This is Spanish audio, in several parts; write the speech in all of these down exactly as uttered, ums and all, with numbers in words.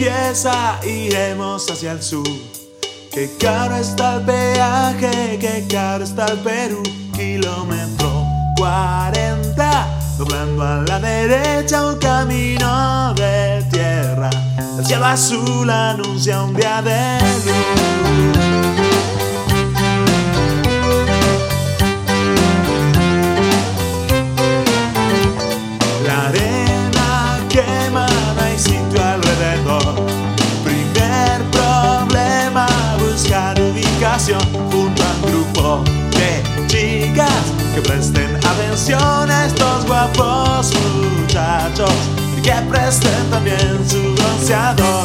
empieza, iremos hacia el sur. Qué caro está el peaje, qué caro está el Perú. Kilómetro cuarenta, doblando a la derecha un camino de tierra. El cielo azul anuncia un día de luz. La arena quema, no hay sitio alrededor. Primer problema, buscar ubicación junto a un grupo de chicas que presten atención a estos guapos muchachos y que presten también su bronceador.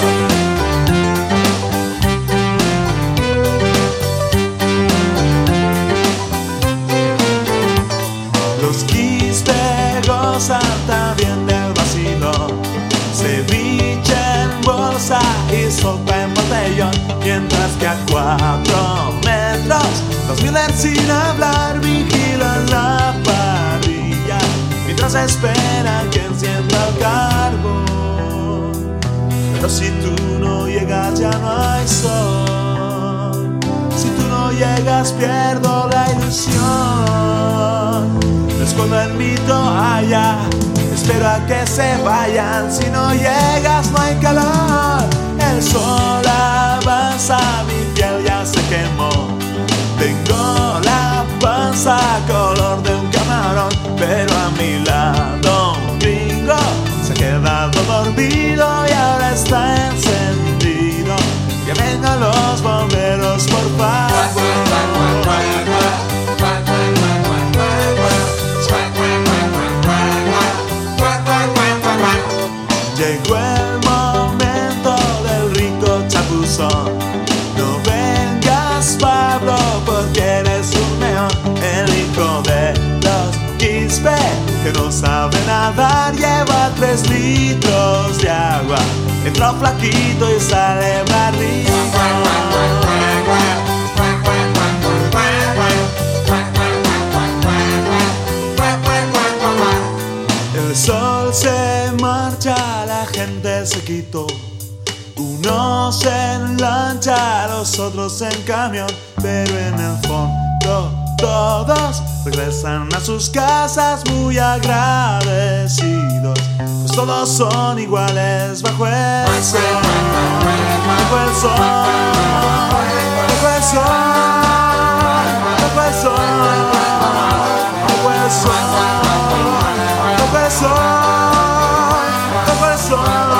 Los Quispe gozan también del vacilón, ceviche en bolsa y sopa en botellón, mientras que a cuatro metros los miles sin hablar vigilan la parrilla mientras esperan que encienda el carbón. Pero si tú no llegas ya no hay sol, si tú no llegas pierdo la ilusión. Me escondo en mi toalla, espero a que se vayan. Si no llegas no hay calor, el sol avanza, mi piel ya se quemó. Tengo la panza color de un camarón, pero a mi lado un gringo se ha quedado dormido y ahora está encendido. Que vengan los bomberos por favor. Llegó el momento del rico chapuzón. No vengas, Pablo, porque eres un meón. El hijo de los Quispe, que no sabe nadar, lleva tres litros de agua. Entró flaquito y sale barriga. El sol se marcha, la gente se quitó. Unos en lancha, los otros en camión, pero en el fondo todos regresan a sus casas muy agradecidos, pues todos son iguales bajo el sol, bajo el sol, bajo el sol, bajo el sol, bajo el sol, bajo el sol, bajo el sol.